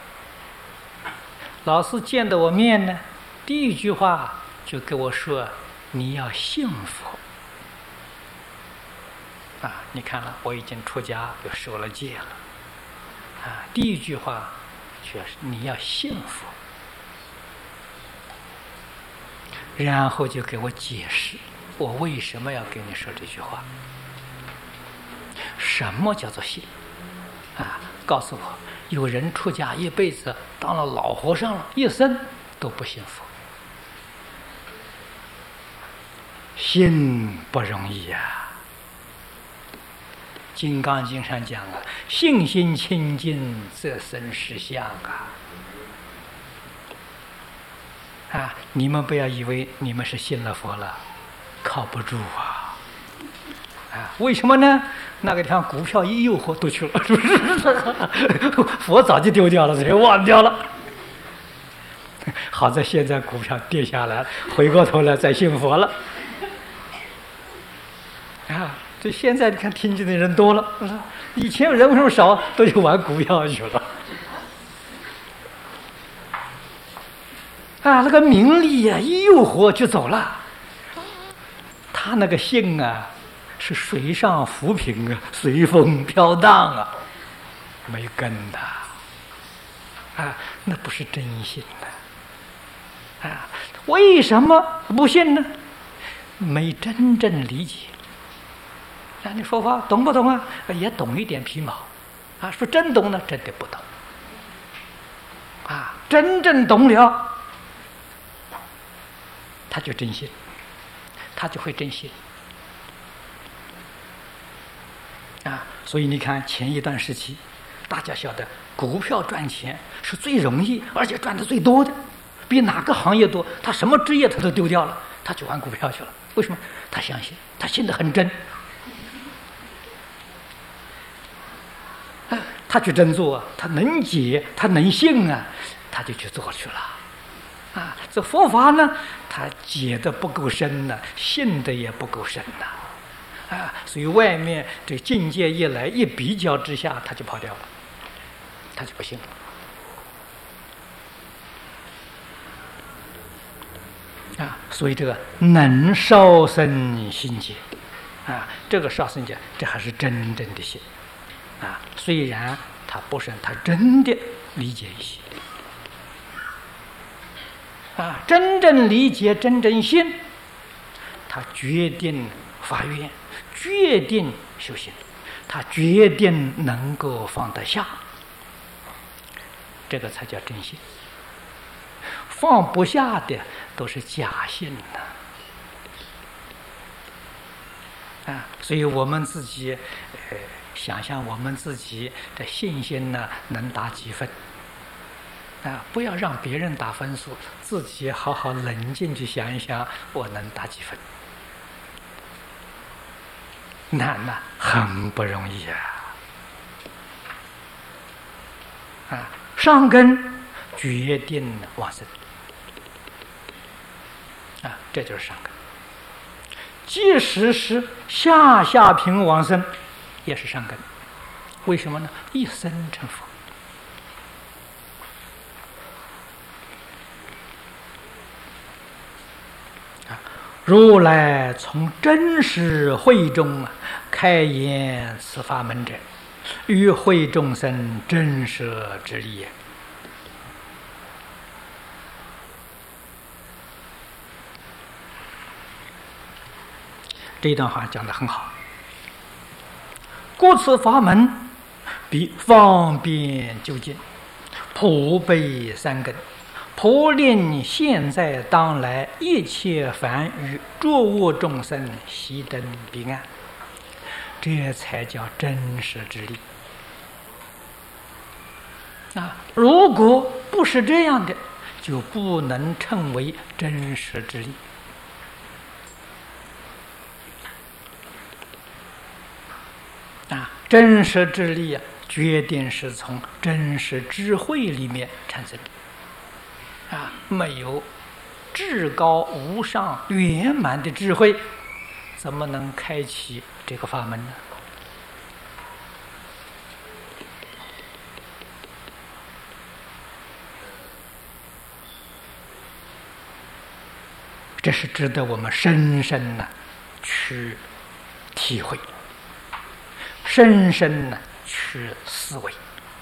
老师见到我面呢，第一句话就跟我说：“你要信佛。”啊，你看了，我已经出家又受了戒了。啊，第一句话却是你要信佛。然后就给我解释我为什么要跟你说这句话。什么叫做信？啊，告诉我，有人出家一辈子当了老和尚了，一生都不信佛。信不容易呀。《金刚经》上讲啊，信心清净，则生实相啊。啊！你们不要以为你们是信了佛了，靠不住啊！啊，为什么呢？那个地方股票一诱惑都去了，是不是？佛早就丢掉了，谁忘掉了？好在现在股票跌下来，回过头来再信佛了。啊，这现在你看听经的人多了，以前人为什么少？都去玩股票去了。啊，那个名利呀，一诱惑就走了。他那个性啊，是水上浮萍啊，随风飘荡啊，没根的。啊，那不是真信的。啊，为什么不信呢？没真正理解。啊，你说话懂不懂啊？也懂一点皮毛。啊，说真懂呢，真的不懂。啊，真正懂了。他就真信，他就会真信啊！所以你看前一段时期，大家晓得股票赚钱是最容易，而且赚的最多的，比哪个行业多。他什么职业他都丢掉了，他去玩股票去了。为什么？他相信，他信得很真，他去真做啊，他能解，他能信啊，他就去做去了。啊，这佛法呢，他解的不够深呢，信的也不够深呐，啊，所以外面这境界一来，一比较之下，他就跑掉了，他就不信了。啊，所以这个能少生信解，啊，这个少生解，这还是真正的信，啊，虽然他不是他真的理解一些。啊，真正理解，真正信，他决定发愿，决定修行，他决定能够放得下，这个才叫真信。放不下的都是假信呐。啊，所以我们自己，想想我们自己的信心呢，能打几分？啊，不要让别人打分数，自己好好冷静去想一想，我能打几分？难呐，很不容易啊！啊，上根决定往生啊，这就是上根。即使是下品往生，也是上根。为什么呢？一生成佛。如来从真实慧中开言此法门者，与会众生真实之理也。这一段话讲得很好。故此法门必方便究竟，普被三根，普令现在当来一切凡与诸物众生悉登彼岸，这才叫真实之理啊！如果不是这样的，就不能称为真实之理啊！真实之理啊，决定是从真实智慧里面产生的啊！没有至高无上圆满的智慧， 怎么能开启这个法门呢？这是值得我们深深的去体会，深深的去思维。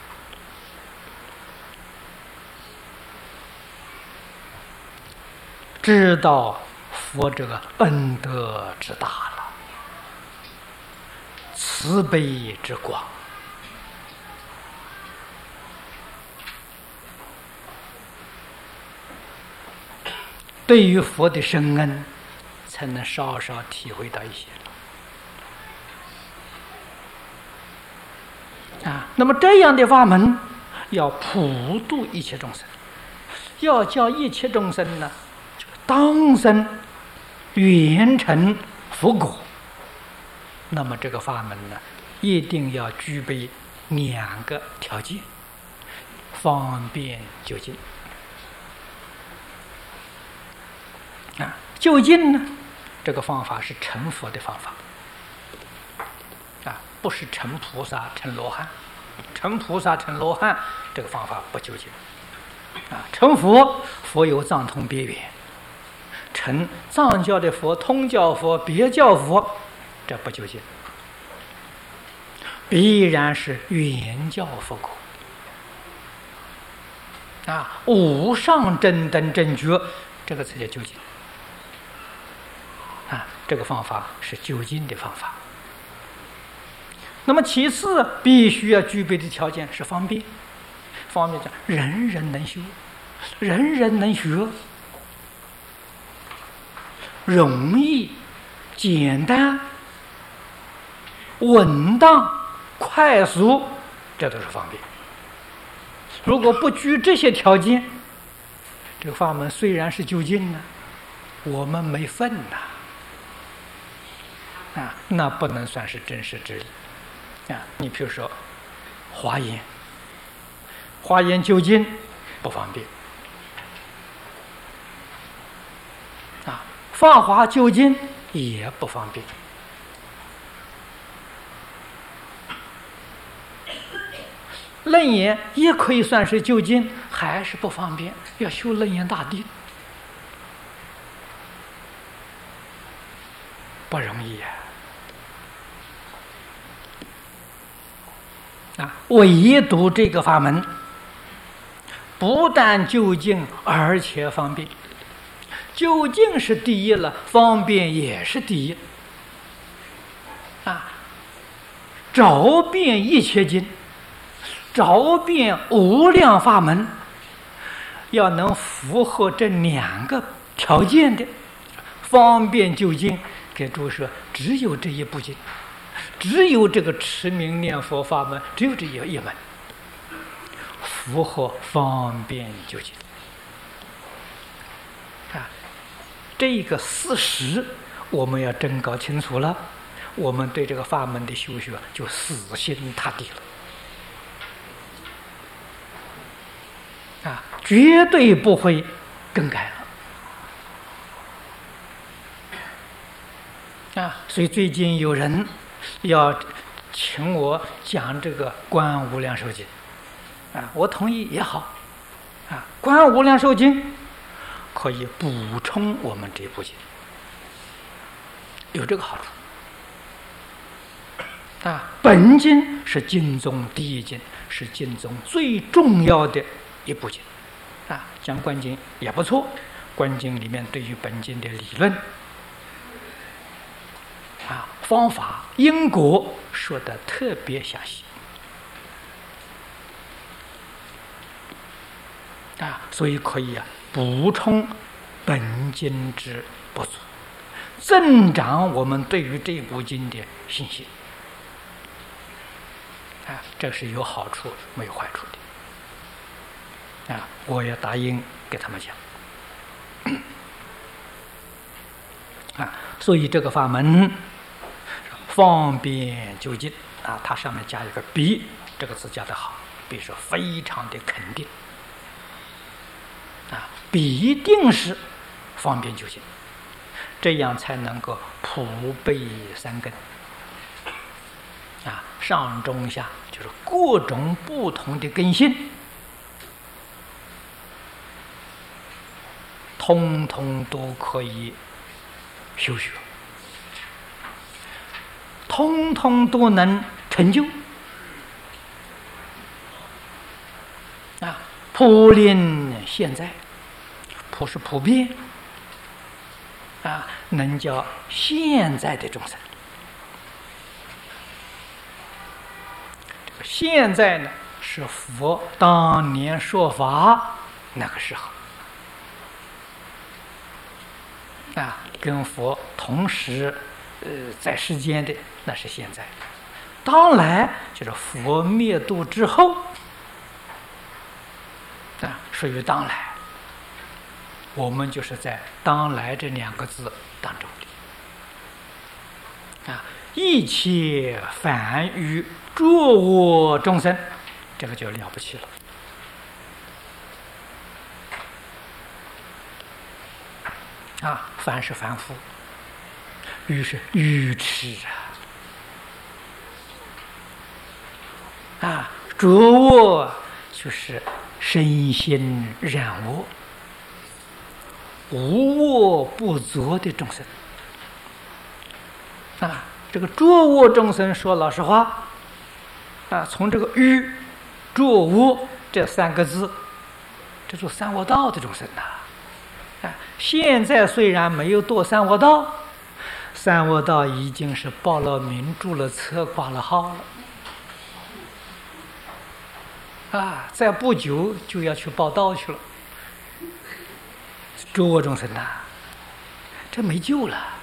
知道佛这个恩德之大了，慈悲之广，对于佛的深恩，才能稍稍体会到一些。那么这样的法门，要普度一切众生，要叫一切众生呢，当生圆成佛果。那么这个法门呢，一定要具备2个条件：方便就近。就近呢，这个方法是成佛的方法，不是成菩萨、成罗汉。成菩萨、成罗汉，这个方法不就近。成佛，佛有藏通别圆；成藏教的佛、通教佛、别教佛，这不就近。必然是圆教佛果。无上正等正觉，这个才叫究竟。这个方法是究竟的方法。那么其次必须要具备的条件是方便。方便讲人人能修，人人能学，容易、简单、稳当、快速，这都是方便。如果不具这些条件，这个法门虽然是究竟呢，我们没份呐。那不能算是真实之理。你比如说华严，华严究竟不方便。法华究竟也不方便。楞严也可以算是究竟，还是不方便，要修楞严大定，不容易呀。唯独这个法门，不但究竟，而且方便。究竟是第一了，方便也是第一。找遍一切经，找遍无量法门，要能符合这2个条件的，方便究竟，给诸说只有这一部经。只有这个持名念佛法门，只有这一门符合方便究竟。这个事实我们要真搞清楚了，我们对这个法门的修学就死心塌地了，绝对不会更改了。所以最近有人要请我讲这个《观无量寿经》，我同意也好，《观无量寿经》可以补充我们这部经，有这个好处。本经是经中第一经，是经中最重要的一部经。讲观经也不错，观经里面对于本经的理论。方法因果说的特别详细，所以可以补充本经之不足，增长我们对于这部经的信心。这是有好处没有坏处的。我也答应给他们讲。所以这个法门方便究竟它上面加一个必，这个字加得好，必是非常的肯定。必定是方便究竟， 这样才能够普被三根。上中下就是各种不同的根性，通通都可以修学，通通都能成就。普令现在，普是普遍，能叫现在的众生。现在呢，是佛当年说法那个时候，跟佛同时在世间的那是现在。当来就是佛灭度之后，属于当来。我们就是在当来这2个字当中的一切凡于诸我众生，这个就了不起了。凡是凡夫，愚是愚痴着我就是身心染我，无我不作的众生。这个着我众生，说老实话，从这个愚、着我这3个字，这做三恶道的众生现在虽然没有堕三恶道，三恶道已经是报了名、注了册、挂了号了。再不久就要去报道去了。着我众生这没救了。